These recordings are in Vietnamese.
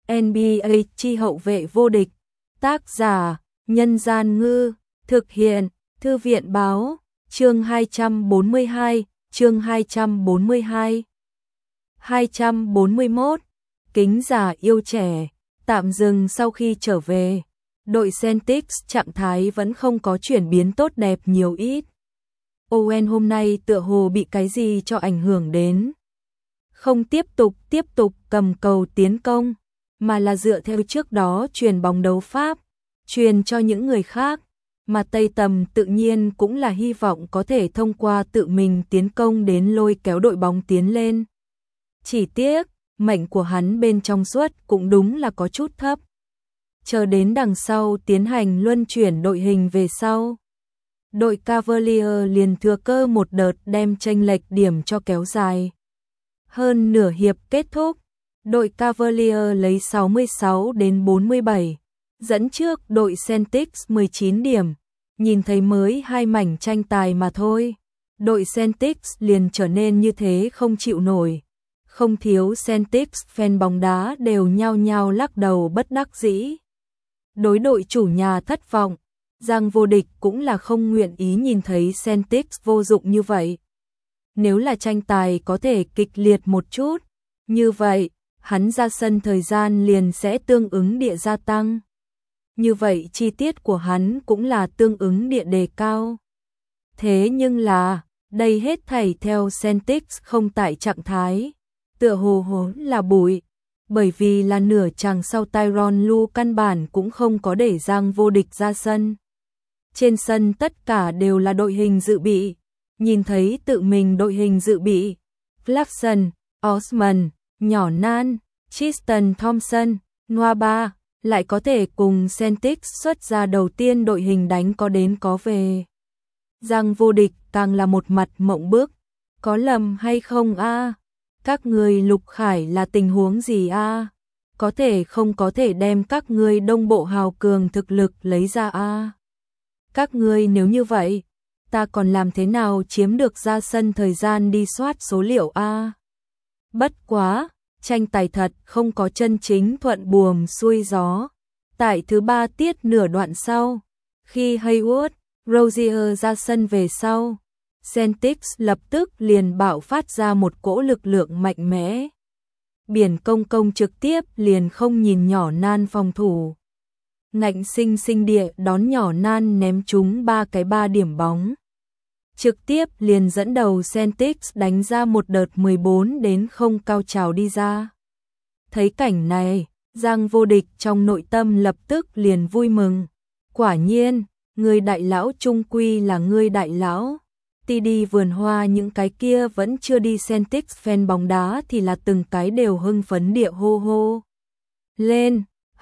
NBA chi hậu vệ vô địch. Tác giả: Nhân Gian Ngư. Thực hiện: Thư viện Báo. Chương 242, chương 242. 241. Kính giả yêu trẻ. Tạm dừng sau khi trở về, đội Celtics trạng thái vẫn không có chuyển biến tốt đẹp nhiều ít. Owen hôm nay tựa hồ bị cái gì cho ảnh hưởng đến. Không tiếp tục cầm cầu tiến công, mà là dựa theo trước đó truyền bóng đấu pháp, truyền cho những người khác, mà Tây Tầm tự nhiên cũng là hy vọng có thể thông qua tự mình tiến công đến lôi kéo đội bóng tiến lên. Chỉ tiếc, mệnh của hắn bên trong suất cũng đúng là có chút thấp. Chờ đến đằng sau tiến hành luân chuyển đội hình về sau, đội Cavalier liền thừa cơ một đợt đem chênh lệch điểm cho kéo dài. Hơn nửa hiệp kết thúc, đội Cavalier lấy 66-47, dẫn trước đội Celtics 19 điểm. Nhìn thấy mới hai mảnh tranh tài mà thôi, đội Celtics liền trở nên như thế không chịu nổi. Không thiếu Celtics fan bóng đá đều nhao nhao lắc đầu bất đắc dĩ. Đối đội chủ nhà thất vọng, Giang Vô Địch cũng là không nguyện ý nhìn thấy Celtics vô dụng như vậy. Nếu là tranh tài có thể kịch liệt một chút, như vậy, hắn ra sân thời gian liền sẽ tương ứng địa gia tăng. Như vậy chi tiết của hắn cũng là tương ứng địa đề cao. Thế nhưng là, đây hết thảy theo Celtics không tại trạng thái, tựa hồ là bụi, bởi vì là nửa chàng sau Tyronn Lue căn bản cũng không có để Giang Vô Địch ra sân. Trên sân tất cả đều là đội hình dự bị, nhìn thấy tự mình đội hình dự bị, Clarkson, Osman, Nhỏ Nan, Tristan Thompson, Nwaba, lại có thể cùng Celtics xuất ra đầu tiên đội hình đánh có đến có về. Giang Vô Địch càng là một mặt mộng bức, có lầm hay không a? Các người Lục Khải là tình huống gì a? Có thể không có thể đem các ngươi đông bộ hào cường thực lực lấy ra a? Các ngươi nếu như vậy, ta còn làm thế nào chiếm được ra sân thời gian đi soát số liệu a? Bất quá, tranh tài thật không có chân chính thuận buồm xuôi gió. Tại thứ 3 tiết nửa đoạn sau, khi Hayward, Rozier ra sân về sau, Celtics lập tức liền bạo phát ra một cỗ lực lượng mạnh mẽ. Biển công trực tiếp liền không nhìn Nhỏ Nan phòng thủ. Ngạnh sinh địa đón Nhỏ Nan ném trúng 3 điểm bóng. Trực tiếp liền dẫn đầu Celtics đánh ra một đợt 14-0 cao trào đi ra. Thấy cảnh này, Giang Vô Địch trong nội tâm lập tức liền vui mừng. Quả nhiên, người đại lão trung quy là người đại lão. Đi vườn hoa những cái kia vẫn chưa đi Celtics fan bóng đá thì là từng cái đều hưng phấn địa hô hô lên.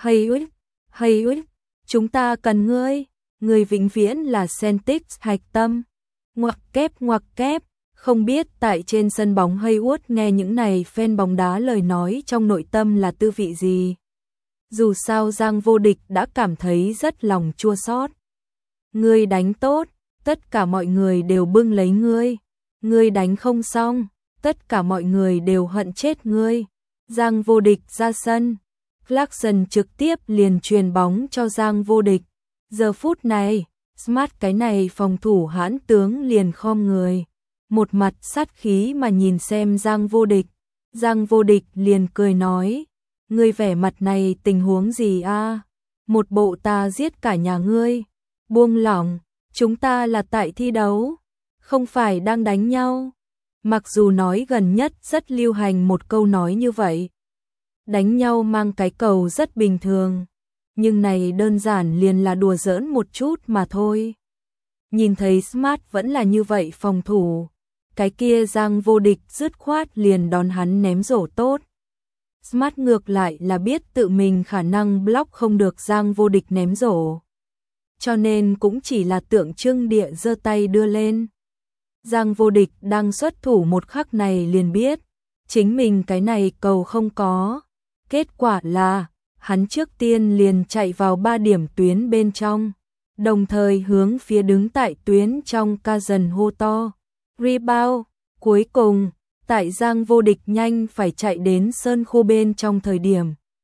Hayward, chúng ta cần ngươi. Người vĩnh viễn là Celtics hạch tâm. Ngoặc kép, không biết tại trên sân bóng Hayward nghe những này fan bóng đá lời nói trong nội tâm là tư vị gì. Dù sao Giang Vô Địch đã cảm thấy rất lòng chua xót. Ngươi đánh tốt, tất cả mọi người đều bưng lấy ngươi. Ngươi đánh không xong, tất cả mọi người đều hận chết ngươi. Giang Vô Địch ra sân, Clarkson trực tiếp liền truyền bóng cho Giang Vô Địch. Giờ phút này, Smart cái này phòng thủ hãn tướng liền khom người, một mặt sát khí mà nhìn xem Giang Vô Địch. Giang Vô Địch liền cười nói, ngươi vẻ mặt này tình huống gì a? Một bộ ta giết cả nhà ngươi. Buông lỏng, chúng ta là tại thi đấu, không phải đang đánh nhau. Mặc dù nói gần nhất rất lưu hành một câu nói như vậy. Đánh nhau mang cái cầu rất bình thường. Nhưng này đơn giản liền là đùa giỡn một chút mà thôi. Nhìn thấy Smart vẫn là như vậy phòng thủ, cái kia Giang Vô Địch dứt khoát liền đón hắn ném rổ tốt. Smart ngược lại là biết tự mình khả năng block không được Giang Vô Địch ném rổ, cho nên cũng chỉ là tượng trưng địa giơ tay đưa lên. Giang Vô Địch đang xuất thủ một khắc này liền biết, chính mình cái này cầu không có. Kết quả là hắn trước tiên liền chạy vào 3 điểm tuyến bên trong, đồng thời hướng phía đứng tại tuyến trong Kazan hô to. Rebound, cuối cùng, tại Giang Vô Địch nhanh phải chạy đến sân khô bên trong thời điểm.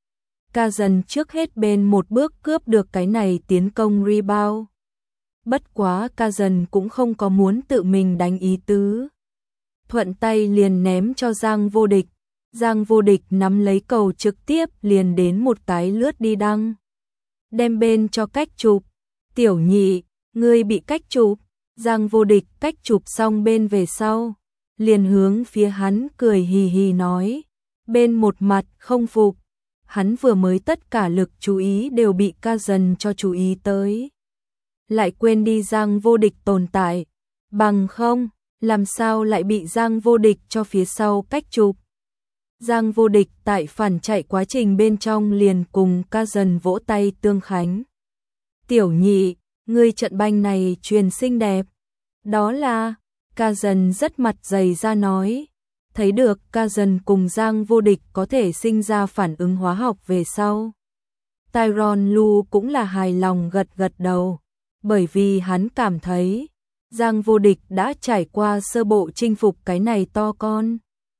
Kazan trước hết bên một bước cướp được cái này tiến công rebound. Bất quá Kazan cũng không có muốn tự mình đánh ý tứ. Thuận tay liền ném cho Giang Vô Địch. Giang Vô Địch nắm lấy cầu trực tiếp liền đến một cái lướt đi đăng. Đem bên cho cách chụp. Tiểu Nhị, ngươi bị cách chụp. Giang Vô Địch cách chụp xong bên về sau. Liền hướng phía hắn cười hì hì nói. Bên một mặt không phục. Hắn vừa mới tất cả lực chú ý đều bị Kazan cho chú ý tới. Lại quên đi Giang Vô Địch tồn tại. Bằng không, làm sao lại bị Giang Vô Địch cho phía sau cách chụp. Giang Vô Địch tại phản chạy quá trình bên trong liền cùng Kazan vỗ tay tương khánh. Tiểu Nhị, ngươi trận banh này truyền xinh đẹp. Đó là, Kazan rất mặt dày ra nói. Thấy được Kazan cùng Giang Vô Địch có thể sinh ra phản ứng hóa học về sau. Tyronn Lue cũng là hài lòng gật gật đầu. Bởi vì hắn cảm thấy Giang Vô Địch đã trải qua sơ bộ chinh phục cái này to con.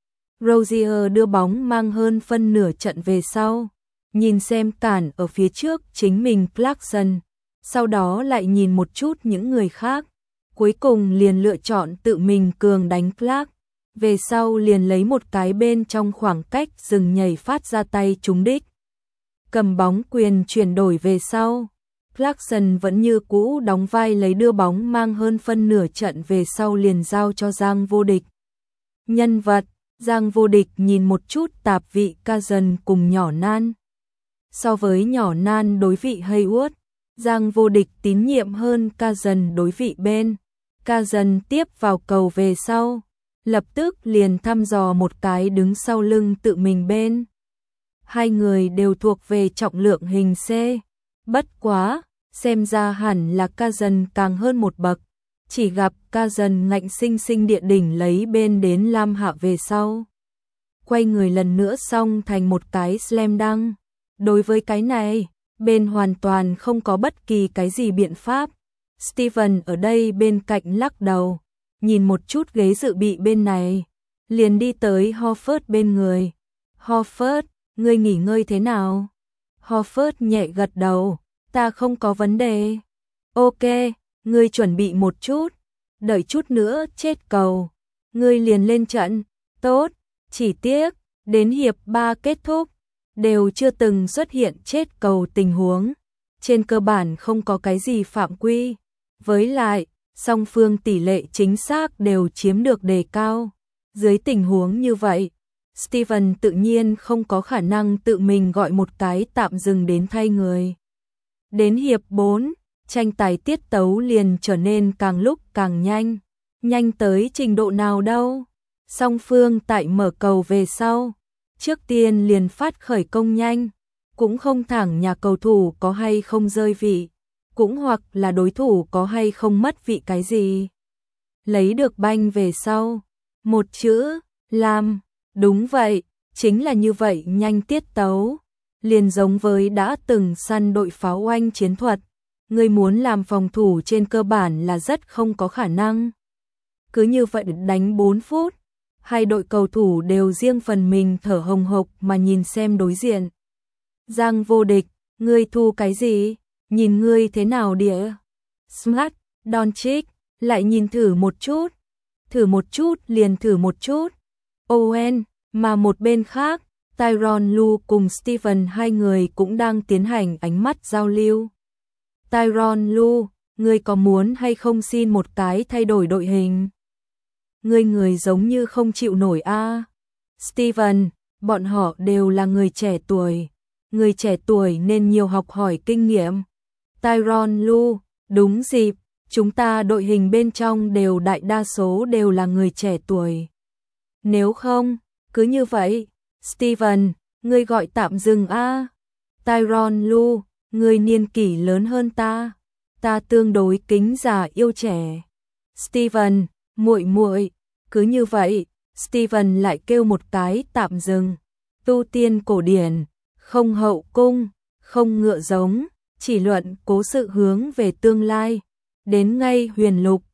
Rozier đưa bóng mang hơn phân nửa trận về sau. Nhìn xem cản ở phía trước chính mình Clarkson. Sau đó lại nhìn một chút những người khác. Cuối cùng liền lựa chọn tự mình cường đánh Clark. Về sau liền lấy một cái bên trong khoảng cách dừng nhảy phát ra tay trúng đích. Cầm bóng quyền chuyển đổi về sau. Clarkson vẫn như cũ đóng vai lấy đưa bóng mang hơn phân nửa trận về sau liền giao cho Giang Vô Địch. Nhân vật, Giang Vô Địch nhìn một chút tạp vị Kazan cùng nhỏ nan. So với nhỏ nan đối vị Haywood, Giang Vô Địch tín nhiệm hơn Kazan đối vị bên. Kazan tiếp vào cầu về sau. Lập tức liền thăm dò một cái đứng sau lưng tự mình bên. Hai người đều thuộc về trọng lượng hình C. Bất quá, xem ra hẳn là Kazan càng hơn một bậc. Chỉ gặp Kazan ngạnh sinh sinh địa đỉnh lấy bên đến lam hạ về sau. Quay người lần nữa xong thành một cái slam dunk. Đối với cái này, bên hoàn toàn không có bất kỳ cái gì biện pháp. Steven ở đây bên cạnh lắc đầu. Nhìn một chút ghế dự bị bên này, liền đi tới Horford bên người. Horford, ngươi nghỉ ngơi thế nào? Horford nhẹ gật đầu, ta không có vấn đề. Ok, ngươi chuẩn bị một chút, đợi chút nữa chết cầu. Ngươi liền lên trận, tốt, chỉ tiếc, đến hiệp 3 kết thúc, đều chưa từng xuất hiện chết cầu tình huống. Trên cơ bản không có cái gì phạm quy, với lại, song phương tỷ lệ chính xác đều chiếm được đề cao. Dưới tình huống như vậy, Steven tự nhiên không có khả năng tự mình gọi một cái tạm dừng đến thay người. Đến hiệp 4, tranh tài tiết tấu liền trở nên càng lúc càng nhanh. Nhanh tới trình độ nào đâu? Song phương tại mở cầu về sau, trước tiên liền phát khởi công nhanh, cũng không thẳng nhà cầu thủ có hay không rơi vị. Cũng hoặc là đối thủ có hay không mất vị cái gì. Lấy được banh về sau. Một chữ, làm. Đúng vậy, chính là như vậy nhanh tiết tấu. Liền giống với đã từng săn đội pháo oanh chiến thuật. Người muốn làm phòng thủ trên cơ bản là rất không có khả năng. Cứ như vậy đánh 4 phút. Hai đội cầu thủ đều riêng phần mình thở hồng hộc mà nhìn xem đối diện. Giang Vô Địch, ngươi thu cái gì? Nhìn ngươi thế nào địa? Smart, Doncic, lại nhìn thử một chút liền thử một chút. Owen, mà một bên khác, Tyronn Lue cùng Steven hai người cũng đang tiến hành ánh mắt giao lưu. Tyronn Lue, ngươi có muốn hay không xin một cái thay đổi đội hình? Người giống như không chịu nổi a. Steven, bọn họ đều là người trẻ tuổi. Người trẻ tuổi nên nhiều học hỏi kinh nghiệm. Tyronn Lue, đúng dịp, chúng ta đội hình bên trong đều đại đa số đều là người trẻ tuổi. Nếu không, cứ như vậy, Steven, ngươi gọi tạm dừng a. Tyronn Lue, ngươi niên kỷ lớn hơn ta, ta tương đối kính già yêu trẻ. Steven, muội, cứ như vậy, Steven lại kêu một cái tạm dừng. Tu tiên cổ điển, không hậu cung, không ngựa giống. Chỉ luận cố sự hướng về tương lai, đến ngay huyền lục,